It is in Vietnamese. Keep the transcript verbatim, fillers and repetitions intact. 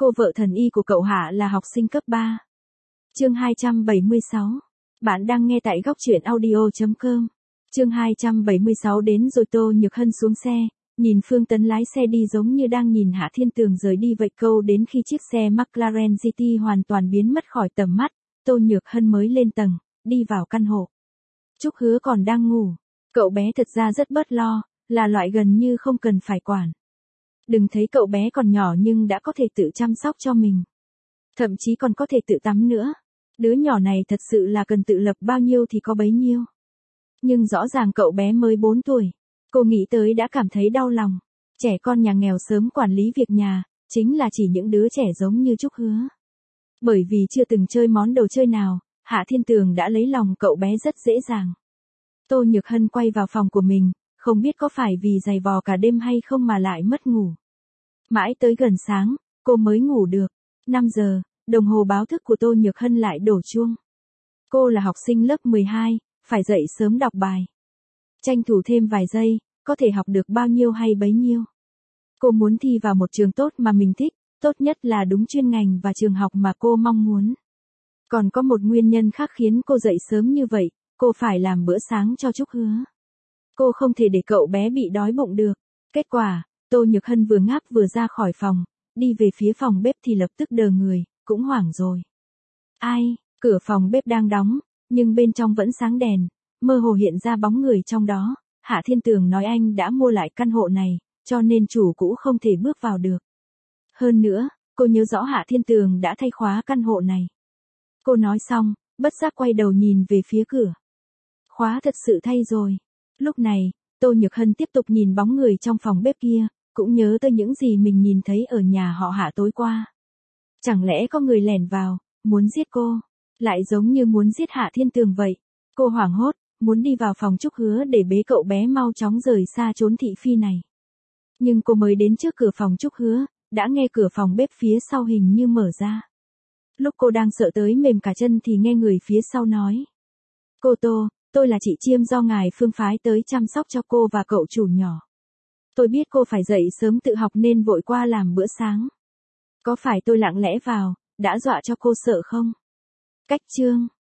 Cô vợ thần y của cậu Hạ là học sinh cấp ba. Chương hai trăm bảy mươi sáu. Bạn đang nghe tại góc truyện audio chấm com. Chương hai trăm bảy mươi sáu đến rồi Tô Nhược Hân xuống xe, nhìn Phương Tấn lái xe đi giống như đang nhìn Hạ Thiên Tường rời đi vậy. Câu đến khi chiếc xe McLaren giê tê hoàn toàn biến mất khỏi tầm mắt, Tô Nhược Hân mới lên tầng, đi vào căn hộ. Trúc Hứa còn đang ngủ. Cậu bé thật ra rất bớt lo, là loại gần như không cần phải quản. Đừng thấy cậu bé còn nhỏ nhưng đã có thể tự chăm sóc cho mình. Thậm chí còn có thể tự tắm nữa. Đứa nhỏ này thật sự là cần tự lập bao nhiêu thì có bấy nhiêu. Nhưng rõ ràng cậu bé mới bốn tuổi. Cô nghĩ tới đã cảm thấy đau lòng. Trẻ con nhà nghèo sớm quản lý việc nhà, chính là chỉ những đứa trẻ giống như Trúc Hứa. Bởi vì chưa từng chơi món đồ chơi nào, Hạ Thiên Tường đã lấy lòng cậu bé rất dễ dàng. Tô Nhược Hân quay vào phòng của mình, không biết có phải vì giày vò cả đêm hay không mà lại mất ngủ. Mãi tới gần sáng, cô mới ngủ được. năm giờ, đồng hồ báo thức của Tô Nhược Hân lại đổ chuông. Cô là học sinh lớp mười hai, phải dậy sớm đọc bài. Tranh thủ thêm vài giây, có thể học được bao nhiêu hay bấy nhiêu. Cô muốn thi vào một trường tốt mà mình thích, tốt nhất là đúng chuyên ngành và trường học mà cô mong muốn. Còn có một nguyên nhân khác khiến cô dậy sớm như vậy, cô phải làm bữa sáng cho Trúc Hứa. Cô không thể để cậu bé bị đói bụng được. Kết quả, Tô Nhược Hân vừa ngáp vừa ra khỏi phòng, đi về phía phòng bếp thì lập tức đờ người, cũng hoảng rồi. Ai, cửa phòng bếp đang đóng, nhưng bên trong vẫn sáng đèn, mơ hồ hiện ra bóng người trong đó. Hạ Thiên Tường nói anh đã mua lại căn hộ này, cho nên chủ cũ không thể bước vào được. Hơn nữa, cô nhớ rõ Hạ Thiên Tường đã thay khóa căn hộ này. Cô nói xong, bất giác quay đầu nhìn về phía cửa. Khóa thật sự thay rồi. Lúc này, Tô Nhược Hân tiếp tục nhìn bóng người trong phòng bếp kia, cũng nhớ tới những gì mình nhìn thấy ở nhà họ Hạ tối qua. Chẳng lẽ có người lẻn vào, muốn giết cô, lại giống như muốn giết Hạ Thiên Tường vậy. Cô hoảng hốt, muốn đi vào phòng Trúc Hứa để bế cậu bé mau chóng rời xa chốn thị phi này. Nhưng cô mới đến trước cửa phòng Trúc Hứa, đã nghe cửa phòng bếp phía sau hình như mở ra. Lúc cô đang sợ tới mềm cả chân thì nghe người phía sau nói. Cô Tô, tôi là chị Chiêm do ngài Phương phái tới chăm sóc cho cô và cậu chủ nhỏ. Tôi biết cô phải dậy sớm tự học nên vội qua làm bữa sáng. Có phải tôi lặng lẽ vào, đã dọa cho cô sợ không? Cách chương.